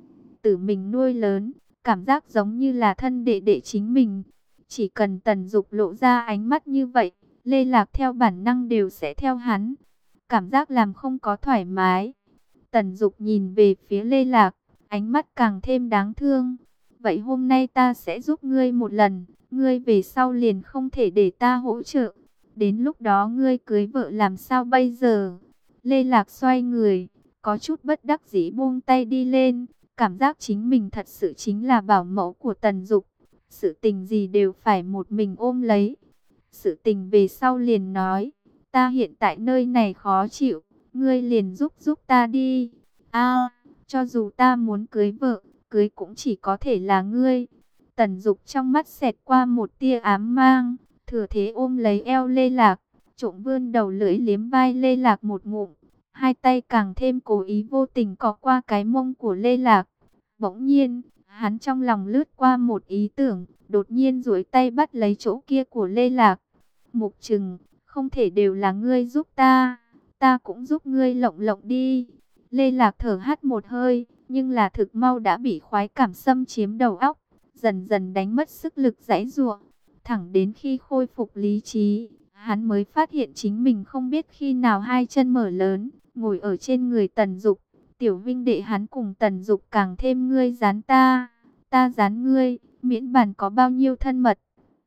tử mình nuôi lớn, cảm giác giống như là thân đệ đệ chính mình. Chỉ cần Tần Dục lộ ra ánh mắt như vậy, Lê Lạc theo bản năng đều sẽ theo hắn. Cảm giác làm không có thoải mái. Tần Dục nhìn về phía Lê Lạc, ánh mắt càng thêm đáng thương. Vậy hôm nay ta sẽ giúp ngươi một lần, ngươi về sau liền không thể để ta hỗ trợ. Đến lúc đó ngươi cưới vợ làm sao bây giờ? Lê Lạc xoay người, có chút bất đắc dĩ buông tay đi lên, cảm giác chính mình thật sự chính là bảo mẫu của Tần Dục. Sự tình gì đều phải một mình ôm lấy. Sự tình về sau liền nói, ta hiện tại nơi này khó chịu, ngươi liền giúp giúp ta đi. A, cho dù ta muốn cưới vợ, cưới cũng chỉ có thể là ngươi. Tần Dục trong mắt xẹt qua một tia ám mang, thừa thế ôm lấy eo Lê Lạc, trộm vươn đầu lưỡi liếm vai Lê Lạc một ngụm, hai tay càng thêm cố ý vô tình cọ qua cái mông của Lê Lạc. Bỗng nhiên, hắn trong lòng lướt qua một ý tưởng, đột nhiên duỗi tay bắt lấy chỗ kia của Lê Lạc. Mục Trừng, không thể đều là ngươi giúp ta, ta cũng giúp ngươi lộng lộng đi. Lê Lạc thở hắt một hơi, nhưng là thực mau đã bị khoái cảm xâm chiếm đầu óc, dần dần đánh mất sức lực giãy giụa. Thẳng đến khi khôi phục lý trí, hắn mới phát hiện chính mình không biết khi nào hai chân mở lớn, ngồi ở trên người Tần Dục. Tiểu vinh đệ hắn cùng Tần Dục càng thêm ngươi dán ta, ta dán ngươi, miễn bàn có bao nhiêu thân mật.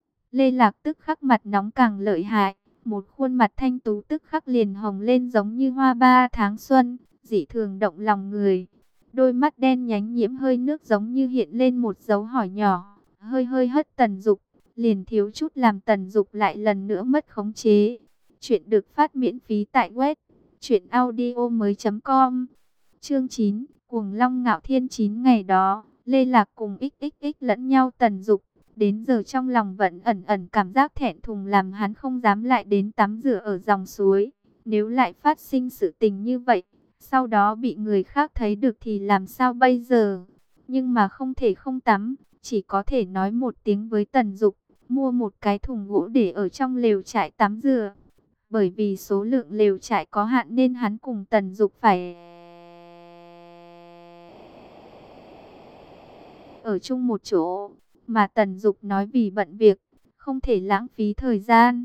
Lê Lạc tức khắc mặt nóng càng lợi hại, một khuôn mặt thanh tú tức khắc liền hồng lên giống như hoa ba tháng xuân, dị thường động lòng người. Đôi mắt đen nhánh nhiễm hơi nước giống như hiện lên một dấu hỏi nhỏ, hơi hơi hất Tần Dục, liền thiếu chút làm Tần Dục lại lần nữa mất khống chế. Chuyện được phát miễn phí tại web truyện audio mới chấm com. Chương chín, Cuồng Long Ngạo Thiên. Chín ngày đó, Lê Lạc cùng ích ích ích lẫn nhau Tần Dục, đến giờ trong lòng vẫn ẩn ẩn cảm giác thẹn thùng làm hắn không dám lại đến tắm rửa ở dòng suối. Nếu lại phát sinh sự tình như vậy, sau đó bị người khác thấy được thì làm sao bây giờ? Nhưng mà không thể không tắm, chỉ có thể nói một tiếng với Tần Dục, mua một cái thùng gỗ để ở trong lều trại tắm rửa. Bởi vì số lượng lều trại có hạn nên hắn cùng Tần Dục phải ở chung một chỗ, mà Tần Dục nói vì bận việc, không thể lãng phí thời gian.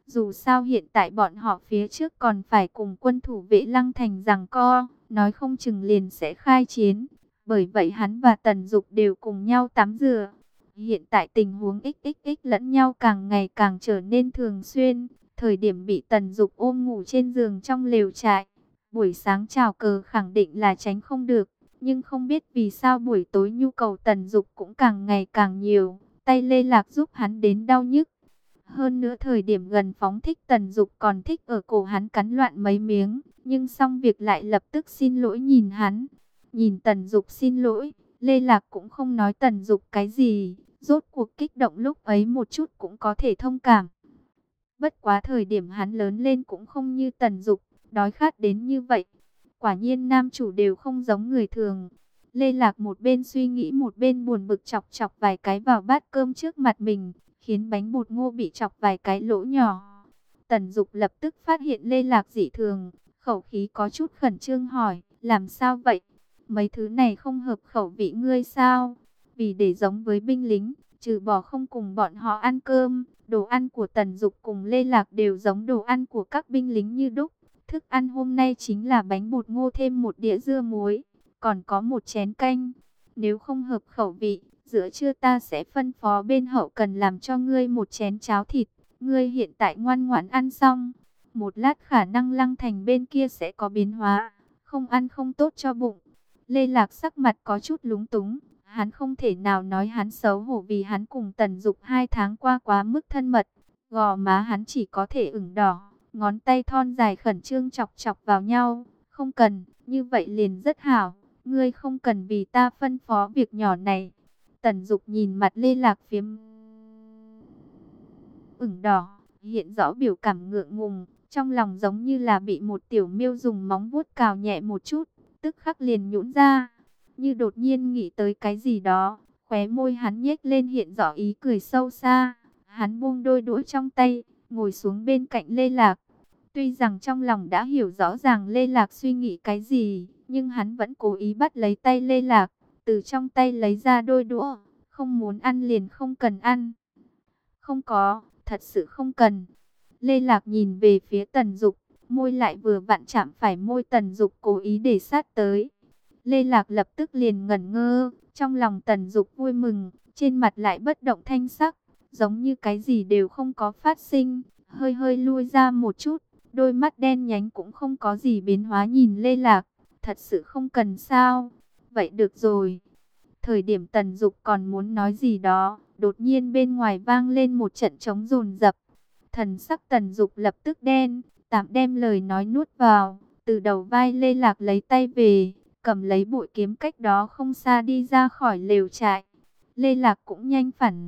Dù sao hiện tại bọn họ phía trước còn phải cùng quân thủ vệ Lăng Thành giằng co, nói không chừng liền sẽ khai chiến. Bởi vậy hắn và Tần Dục đều cùng nhau tắm rửa. Hiện tại tình huống ích ích ích lẫn nhau càng ngày càng trở nên thường xuyên. Thời điểm bị Tần Dục ôm ngủ trên giường trong lều trại, buổi sáng chào cờ khẳng định là tránh không được. Nhưng không biết vì sao buổi tối nhu cầu Tần Dục cũng càng ngày càng nhiều. Tay Lê Lạc giúp hắn đến đau nhức. Hơn nữa thời điểm gần phóng thích Tần Dục còn thích ở cổ hắn cắn loạn mấy miếng. Nhưng xong việc lại lập tức xin lỗi nhìn hắn. Nhìn Tần Dục xin lỗi, Lê Lạc cũng không nói Tần Dục cái gì. Rốt cuộc kích động lúc ấy một chút cũng có thể thông cảm. Bất quá thời điểm hắn lớn lên cũng không như Tần Dục, đói khát đến như vậy. Quả nhiên nam chủ đều không giống người thường. Lê Lạc một bên suy nghĩ một bên buồn bực chọc chọc vài cái vào bát cơm trước mặt mình, khiến bánh bột ngô bị chọc vài cái lỗ nhỏ. Tần Dục lập tức phát hiện Lê Lạc dị thường, khẩu khí có chút khẩn trương hỏi, làm sao vậy? Mấy thứ này không hợp khẩu vị ngươi sao? Vì để giống với binh lính, trừ bỏ không cùng bọn họ ăn cơm, đồ ăn của Tần Dục cùng Lê Lạc đều giống đồ ăn của các binh lính như đúc. Thức ăn hôm nay chính là bánh bột ngô thêm một đĩa dưa muối, còn có một chén canh. Nếu không hợp khẩu vị, giữa trưa ta sẽ phân phó bên hậu cần làm cho ngươi một chén cháo thịt. Ngươi hiện tại ngoan ngoãn ăn xong, một lát khả năng Lăng Thành bên kia sẽ có biến hóa, không ăn không tốt cho bụng. Lê Lạc sắc mặt có chút lúng túng. Hắn không thể nào nói hắn xấu hổ vì hắn cùng Tần Dục hai tháng qua quá mức thân mật. Gò má hắn chỉ có thể ửng đỏ, ngón tay thon dài khẩn trương chọc chọc vào nhau. Không cần, như vậy liền rất hảo. Ngươi không cần vì ta phân phó việc nhỏ này. Tần Dục nhìn mặt Lê Lạc phiếm ửng đỏ, hiện rõ biểu cảm ngượng ngùng. Trong lòng giống như là bị một tiểu miêu dùng móng vuốt cào nhẹ một chút, tức khắc liền nhũn ra. Như đột nhiên nghĩ tới cái gì đó, khóe môi hắn nhếch lên hiện rõ ý cười sâu xa. Hắn buông đôi đũa trong tay, ngồi xuống bên cạnh Lê Lạc. Tuy rằng trong lòng đã hiểu rõ ràng Lê Lạc suy nghĩ cái gì, nhưng hắn vẫn cố ý bắt lấy tay Lê Lạc, từ trong tay lấy ra đôi đũa. Không muốn ăn liền không cần ăn. Không có, thật sự không cần. Lê Lạc nhìn về phía Tần Dục, môi lại vừa vặn chạm phải môi Tần Dục cố ý để sát tới. Lê Lạc lập tức liền ngẩn ngơ, trong lòng Tần Dục vui mừng, trên mặt lại bất động thanh sắc, giống như cái gì đều không có phát sinh, hơi hơi lui ra một chút, đôi mắt đen nhánh cũng không có gì biến hóa nhìn Lê Lạc, thật sự không cần sao? Vậy được rồi. Thời điểm Tần Dục còn muốn nói gì đó, đột nhiên bên ngoài vang lên một trận trống dồn dập. Thần sắc Tần Dục lập tức đen, tạm đem lời nói nuốt vào, từ đầu vai Lê Lạc lấy tay về, cầm lấy bội kiếm cách đó không xa đi ra khỏi lều trại. Lê Lạc cũng nhanh phản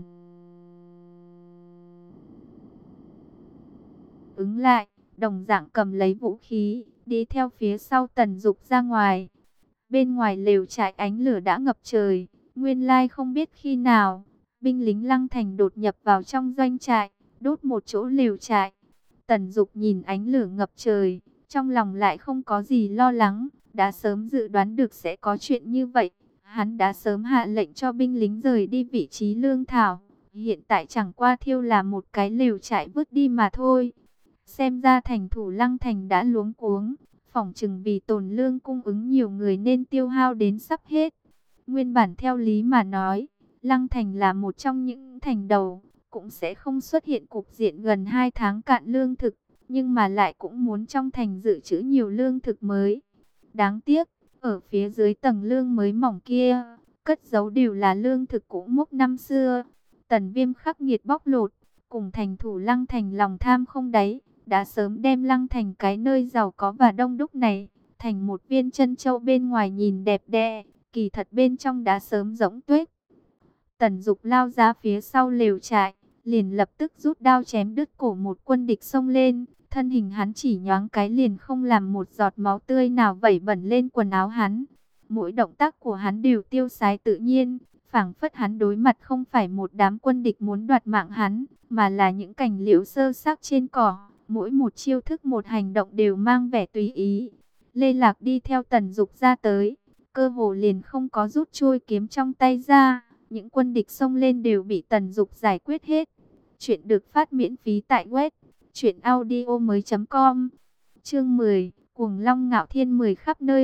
ứng lại, đồng dạng cầm lấy vũ khí, đi theo phía sau Tần Dục ra ngoài. Bên ngoài lều trại ánh lửa đã ngập trời, nguyên lai không biết khi nào, binh lính Lăng Thành đột nhập vào trong doanh trại, đốt một chỗ lều trại. Tần Dục nhìn ánh lửa ngập trời, trong lòng lại không có gì lo lắng, đã sớm dự đoán được sẽ có chuyện như vậy. Hắn đã sớm hạ lệnh cho binh lính rời đi vị trí lương thảo, hiện tại chẳng qua thiêu là một cái lều trại vứt đi mà thôi. Xem ra thành thủ Lăng Thành đã luống cuống, phỏng chừng vì tồn lương cung ứng nhiều người nên tiêu hao đến sắp hết. Nguyên bản theo lý mà nói, Lăng Thành là một trong những thành đầu, cũng sẽ không xuất hiện cục diện gần hai tháng cạn lương thực, nhưng mà lại cũng muốn trong thành dự trữ nhiều lương thực mới. Đáng tiếc, ở phía dưới tầng lương mới mỏng kia, cất giấu đều là lương thực cũ mốc năm xưa. Tần Viêm khắc nghiệt bóc lột, cùng thành thủ Lăng Thành lòng tham không đáy, đã sớm đem Lăng Thành cái nơi giàu có và đông đúc này, thành một viên trân châu bên ngoài nhìn đẹp đẽ, kỳ thật bên trong đã sớm rỗng tuếch. Tần Dục lao ra phía sau lều trại, liền lập tức rút đao chém đứt cổ một quân địch xông lên, thân hình hắn chỉ nhoáng cái liền không làm một giọt máu tươi nào vẩy bẩn lên quần áo hắn. Mỗi động tác của hắn đều tiêu sái tự nhiên, phảng phất hắn đối mặt không phải một đám quân địch muốn đoạt mạng hắn, mà là những cành liễu sơ xác trên cỏ. Mỗi một chiêu thức một hành động đều mang vẻ tùy ý. Lê Lạc đi theo Tần Dục ra tới, cơ hồ liền không có rút chuôi kiếm trong tay ra. Những quân địch xông lên đều bị Tần Dục giải quyết hết. Chuyện được phát miễn phí tại web Chuyện audio mới com. Chương mười. Cuồng long ngạo thiên mười khắp nơi.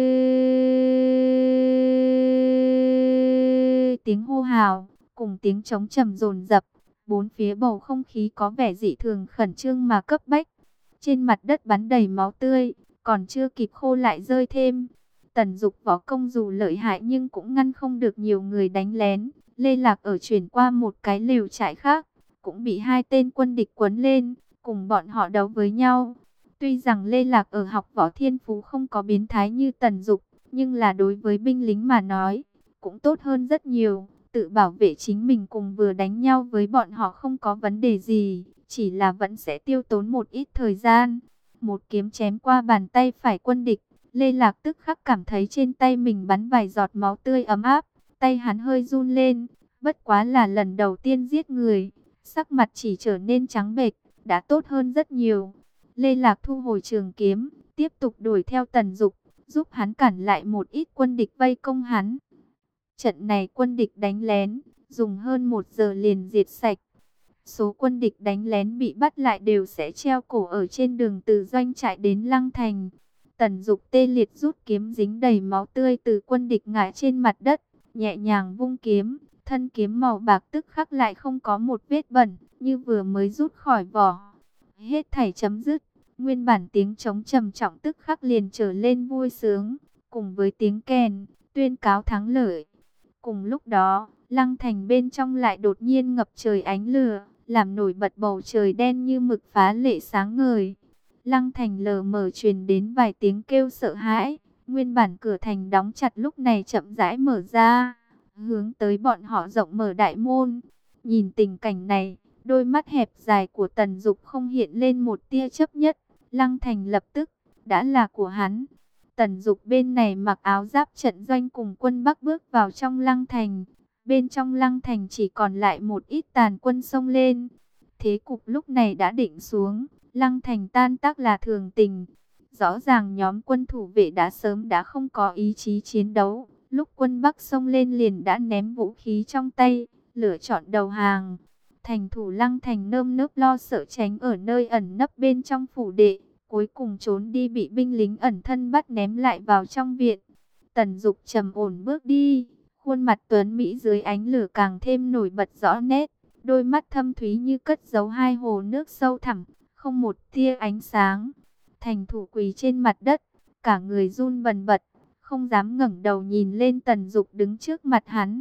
Tiếng hô hào cùng tiếng trống trầm dồn dập, bốn phía bầu không khí có vẻ dị thường khẩn trương mà cấp bách. Trên mặt đất bắn đầy máu tươi, còn chưa kịp khô lại rơi thêm. Tần Dục võ công dù lợi hại nhưng cũng ngăn không được nhiều người đánh lén. Lê Lạc ở chuyển qua một cái lều trại khác, cũng bị hai tên quân địch quấn lên, cùng bọn họ đấu với nhau. Tuy rằng Lê Lạc ở học võ thiên phú không có biến thái như Tần Dục, nhưng là đối với binh lính mà nói, cũng tốt hơn rất nhiều. Tự bảo vệ chính mình cùng vừa đánh nhau với bọn họ không có vấn đề gì, chỉ là vẫn sẽ tiêu tốn một ít thời gian. Một kiếm chém qua bàn tay phải quân địch, Lê Lạc tức khắc cảm thấy trên tay mình bắn vài giọt máu tươi ấm áp, tay hắn hơi run lên, bất quá là lần đầu tiên giết người, sắc mặt chỉ trở nên trắng bệch, đã tốt hơn rất nhiều. Lê Lạc thu hồi trường kiếm, tiếp tục đuổi theo Tần Dục, giúp hắn cản lại một ít quân địch vây công hắn. Trận này quân địch đánh lén, dùng hơn một giờ liền diệt sạch. Số quân địch đánh lén bị bắt lại đều sẽ treo cổ ở trên đường từ doanh trại đến Lăng Thành. Tần Dục tê liệt rút kiếm dính đầy máu tươi từ quân địch ngã trên mặt đất, nhẹ nhàng vung kiếm, thân kiếm màu bạc tức khắc lại không có một vết bẩn, như vừa mới rút khỏi vỏ. Hết thảy chấm dứt, nguyên bản tiếng trống trầm trọng tức khắc liền trở lên vui sướng, cùng với tiếng kèn, tuyên cáo thắng lợi. Cùng lúc đó, Lăng Thành bên trong lại đột nhiên ngập trời ánh lửa, làm nổi bật bầu trời đen như mực phá lệ sáng ngời. Lăng Thành lờ mờ truyền đến vài tiếng kêu sợ hãi, nguyên bản cửa thành đóng chặt lúc này chậm rãi mở ra, hướng tới bọn họ rộng mở đại môn. Nhìn tình cảnh này, đôi mắt hẹp dài của Tần Dục không hiện lên một tia chấp nhất, Lăng Thành lập tức đã là của hắn. Tần Dục bên này mặc áo giáp trận doanh cùng quân Bắc bước vào trong Lăng Thành. Bên trong Lăng Thành chỉ còn lại một ít tàn quân xông lên. Thế cục lúc này đã định xuống, Lăng Thành tan tác là thường tình. Rõ ràng nhóm quân thủ vệ đã sớm đã không có ý chí chiến đấu. Lúc quân Bắc xông lên liền đã ném vũ khí trong tay, lựa chọn đầu hàng. Thành thủ Lăng Thành nơm nớp lo sợ tránh ở nơi ẩn nấp bên trong phủ đệ, cuối cùng trốn đi bị binh lính ẩn thân bắt ném lại vào trong viện. Tần Dục trầm ổn bước đi, khuôn mặt tuấn mỹ dưới ánh lửa càng thêm nổi bật rõ nét, đôi mắt thâm thúy như cất giấu hai hồ nước sâu thẳm, không một tia ánh sáng. Thành thủ quỳ trên mặt đất, cả người run bần bật, không dám ngẩng đầu nhìn lên Tần Dục đứng trước mặt hắn.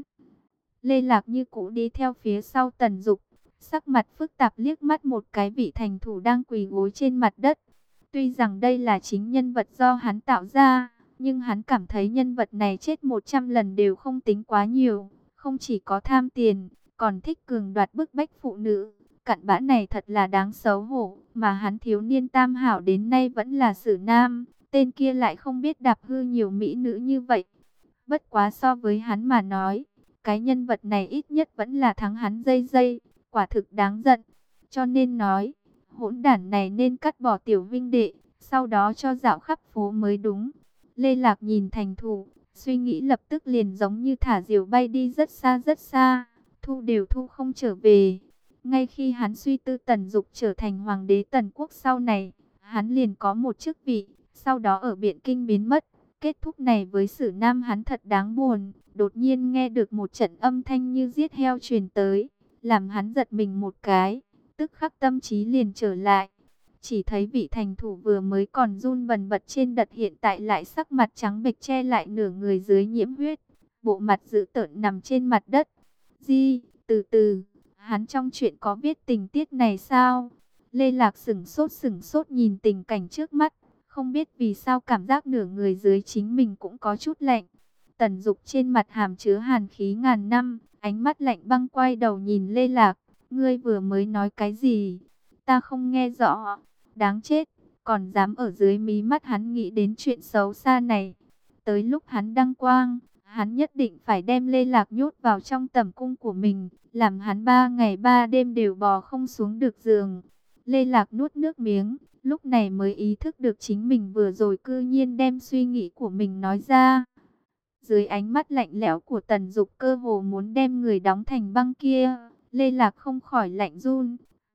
Lê Lạc như cũ đi theo phía sau Tần Dục, sắc mặt phức tạp liếc mắt một cái vị thành thủ đang quỳ gối trên mặt đất. Tuy rằng đây là chính nhân vật do hắn tạo ra, nhưng hắn cảm thấy nhân vật này chết một trăm lần đều không tính quá nhiều. Không chỉ có tham tiền, còn thích cường đoạt bức bách phụ nữ. Cặn bã này thật là đáng xấu hổ, mà hắn thiếu niên tam hảo đến nay vẫn là Sử Nam. Tên kia lại không biết đạp hư nhiều mỹ nữ như vậy. Bất quá so với hắn mà nói, cái nhân vật này ít nhất vẫn là thắng hắn dây dây, quả thực đáng giận. Cho nên nói, hỗn đản này nên cắt bỏ tiểu vinh đệ, sau đó cho dạo khắp phố mới đúng. Lê Lạc nhìn thành thủ, suy nghĩ lập tức liền giống như thả diều bay đi rất xa rất xa, thu đều thu không trở về. Ngay khi hắn suy tư Tần Dục trở thành hoàng đế Tần quốc sau này, hắn liền có một chức vị, sau đó ở Biện Kinh biến mất. Kết thúc này với Sử Nam hắn thật đáng buồn, đột nhiên nghe được một trận âm thanh như giết heo truyền tới, làm hắn giật mình một cái, tức khắc tâm trí liền trở lại. Chỉ thấy vị thành thủ vừa mới còn run bần bật trên đất hiện tại lại sắc mặt trắng bệch che lại nửa người dưới nhiễm huyết, bộ mặt dữ tợn nằm trên mặt đất. Di, từ từ, hắn trong chuyện có viết tình tiết này sao? Lê Lạc sửng sốt sửng sốt nhìn tình cảnh trước mắt, không biết vì sao cảm giác nửa người dưới chính mình cũng có chút lạnh. Tần Dục trên mặt hàm chứa hàn khí ngàn năm, ánh mắt lạnh băng quay đầu nhìn Lê Lạc. Ngươi vừa mới nói cái gì? Ta không nghe rõ. Đáng chết, còn dám ở dưới mí mắt hắn nghĩ đến chuyện xấu xa này. Tới lúc hắn đăng quang, hắn nhất định phải đem Lê Lạc nhốt vào trong tẩm cung của mình, làm hắn ba ngày ba đêm đều bò không xuống được giường. Lê Lạc nuốt nước miếng, lúc này mới ý thức được chính mình vừa rồi cư nhiên đem suy nghĩ của mình nói ra. Dưới ánh mắt lạnh lẽo của Tần Dục cơ hồ muốn đem người đóng thành băng kia, Lê Lạc không khỏi lạnh run,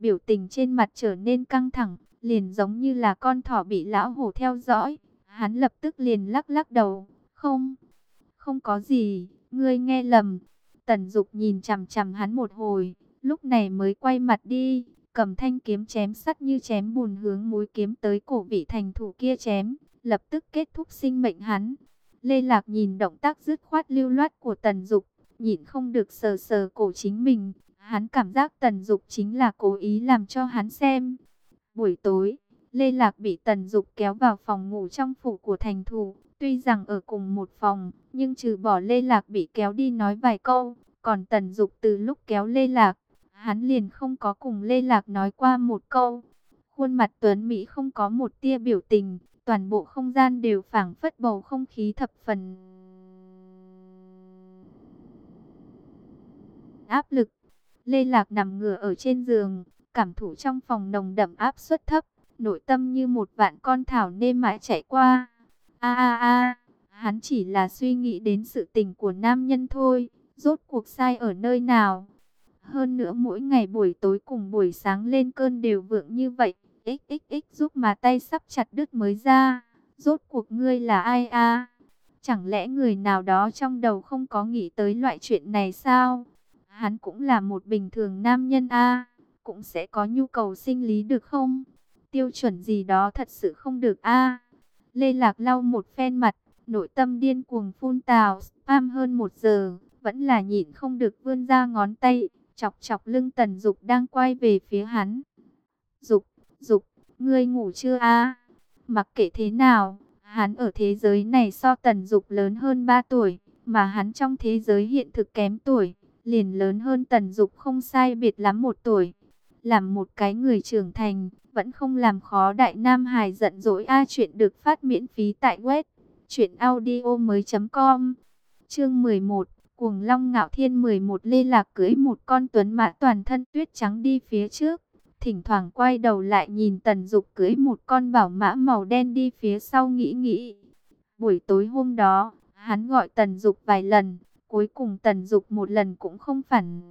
biểu tình trên mặt trở nên căng thẳng, liền giống như là con thỏ bị lão hổ theo dõi. Hắn lập tức liền lắc lắc đầu, không, không có gì, ngươi nghe lầm. Tần Dục nhìn chằm chằm hắn một hồi, lúc này mới quay mặt đi, cầm thanh kiếm chém sắt như chém bùn hướng mũi kiếm tới cổ vị thành thủ kia chém, lập tức kết thúc sinh mệnh hắn. Lê Lạc nhìn động tác dứt khoát lưu loát của Tần Dục, nhịn không được sờ sờ cổ chính mình, hắn cảm giác Tần Dục chính là cố ý làm cho hắn xem. Buổi tối, Lê Lạc bị Tần Dục kéo vào phòng ngủ trong phủ của thành thủ, tuy rằng ở cùng một phòng, nhưng trừ bỏ Lê Lạc bị kéo đi nói vài câu, còn Tần Dục từ lúc kéo Lê Lạc, hắn liền không có cùng Lê Lạc nói qua một câu. Khuôn mặt tuấn mỹ không có một tia biểu tình, toàn bộ không gian đều phảng phất bầu không khí thập phần áp lực. Lê Lạc nằm ngửa ở trên giường, cảm thụ trong phòng nồng đậm áp suất thấp, nội tâm như một vạn con thảo nê mãi chạy qua. A a a, hắn chỉ là suy nghĩ đến sự tình của nam nhân thôi, rốt cuộc sai ở nơi nào? Hơn nữa mỗi ngày buổi tối cùng buổi sáng lên cơn đều vượng như vậy, xxx giúp mà tay sắp chặt đứt mới ra. Rốt cuộc ngươi là ai a? Chẳng lẽ người nào đó trong đầu không có nghĩ tới loại chuyện này sao? Hắn cũng là một bình thường nam nhân a, cũng sẽ có nhu cầu sinh lý được không? Tiêu chuẩn gì đó thật sự không được a. Lê Lạc lau một phen mặt, nội tâm điên cuồng phun tào, spam hơn một giờ, vẫn là nhịn không được vươn ra ngón tay, chọc chọc lưng Tần Dục đang quay về phía hắn. Dục, Dục, ngươi ngủ chưa a? Mặc kệ thế nào, hắn ở thế giới này so Tần Dục lớn hơn ba tuổi, mà hắn trong thế giới hiện thực kém tuổi, liền lớn hơn Tần Dục không sai biệt lắm một tuổi. Làm một cái người trưởng thành, vẫn không làm khó đại nam hài giận dỗi a. Chuyện được phát miễn phí tại web truyện audio mới chấm com. Chương mười một, Cuồng Long Ngạo Thiên. Mười một. Lê Lạc cưỡi một con tuấn mã toàn thân tuyết trắng đi phía trước, thỉnh thoảng quay đầu lại nhìn Tần Dục cưỡi một con bảo mã màu đen đi phía sau nghĩ nghĩ. Buổi tối hôm đó, hắn gọi Tần Dục vài lần, cuối cùng Tần Dục một lần cũng không phản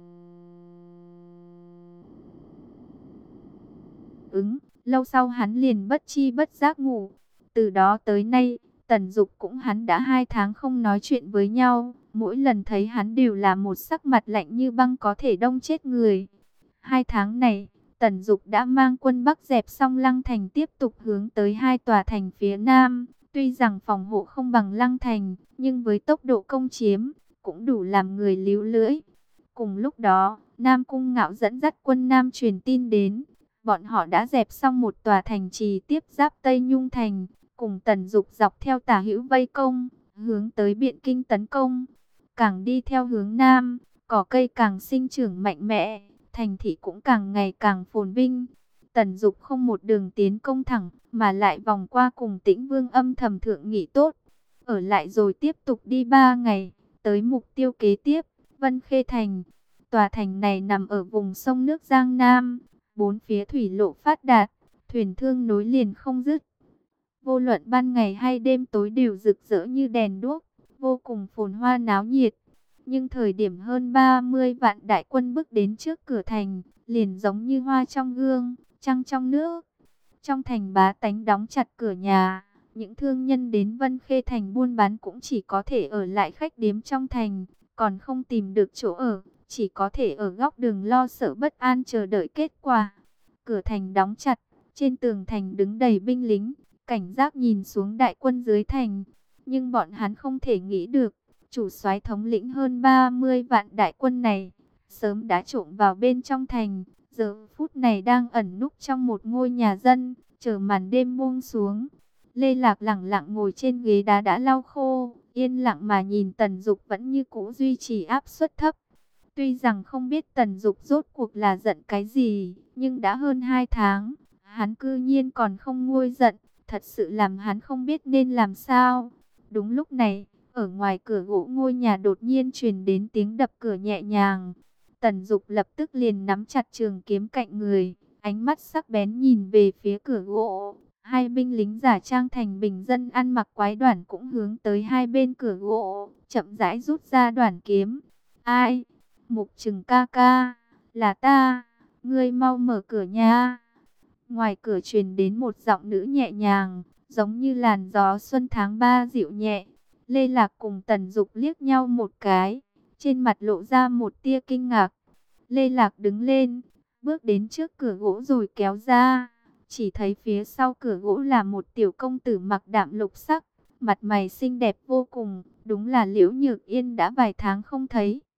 ứng. Lâu sau hắn liền bất chi bất giác ngủ. Từ đó tới nay, Tần Dục cũng hắn đã hai tháng không nói chuyện với nhau. Mỗi lần thấy hắn đều là một sắc mặt lạnh như băng có thể đông chết người. Hai tháng này, Tần Dục đã mang quân Bắc dẹp xong Lăng Thành, tiếp tục hướng tới hai tòa thành phía Nam. Tuy rằng phòng hộ không bằng Lăng Thành, nhưng với tốc độ công chiếm, cũng đủ làm người líu lưỡi. Cùng lúc đó, Nam Cung Ngạo dẫn dắt quân Nam truyền tin đến. Bọn họ đã dẹp xong một tòa thành trì tiếp giáp Tây Nhung Thành, cùng Tần Dục dọc theo tả hữu vây công, hướng tới Biện Kinh tấn công. Càng đi theo hướng Nam, cỏ cây càng sinh trưởng mạnh mẽ, thành thị cũng càng ngày càng phồn vinh. Tần Dục không một đường tiến công thẳng, mà lại vòng qua cùng Tĩnh Vương âm thầm thượng nghỉ tốt. Ở lại rồi tiếp tục đi ba ngày, tới mục tiêu kế tiếp, Vân Khê Thành. Tòa thành này nằm ở vùng sông nước Giang Nam, bốn phía thủy lộ phát đạt, thuyền thương nối liền không dứt. Vô luận ban ngày hay đêm tối đều rực rỡ như đèn đuốc, vô cùng phồn hoa náo nhiệt. Nhưng thời điểm hơn ba mươi vạn đại quân bước đến trước cửa thành, liền giống như hoa trong gương, trăng trong nước. Trong thành bá tánh đóng chặt cửa nhà, những thương nhân đến Vân Khê Thành buôn bán cũng chỉ có thể ở lại khách điếm trong thành, còn không tìm được chỗ ở, chỉ có thể ở góc đường lo sợ bất an chờ đợi kết quả. Cửa thành đóng chặt, trên tường thành đứng đầy binh lính, cảnh giác nhìn xuống đại quân dưới thành. Nhưng bọn hắn không thể nghĩ được, chủ soái thống lĩnh hơn ba mươi vạn đại quân này, sớm đã trộm vào bên trong thành, giờ phút này đang ẩn núp trong một ngôi nhà dân, chờ màn đêm buông xuống. Lê Lạc lẳng lặng ngồi trên ghế đá đã lau khô, yên lặng mà nhìn Tần Dục vẫn như cũ duy trì áp suất thấp. Tuy rằng không biết Tần Dục rốt cuộc là giận cái gì, nhưng đã hơn hai tháng, hắn cư nhiên còn không nguôi giận, thật sự làm hắn không biết nên làm sao. Đúng lúc này, ở ngoài cửa gỗ ngôi nhà đột nhiên truyền đến tiếng đập cửa nhẹ nhàng. Tần Dục lập tức liền nắm chặt trường kiếm cạnh người, ánh mắt sắc bén nhìn về phía cửa gỗ. Hai binh lính giả trang thành bình dân ăn mặc quái đoản cũng hướng tới hai bên cửa gỗ, chậm rãi rút ra đoản kiếm. Ai? Mục Trừng ca ca, là ta. ngươi mau mở cửa nha. Ngoài cửa truyền đến một giọng nữ nhẹ nhàng, giống như làn gió xuân tháng ba dịu nhẹ. Lê Lạc cùng Tần Dục liếc nhau một cái, trên mặt lộ ra một tia kinh ngạc. Lê Lạc đứng lên, bước đến trước cửa gỗ rồi kéo ra. Chỉ thấy phía sau cửa gỗ là một tiểu công tử mặc đạm lục sắc, mặt mày xinh đẹp vô cùng, đúng là Liễu Nhược Yên đã vài tháng không thấy.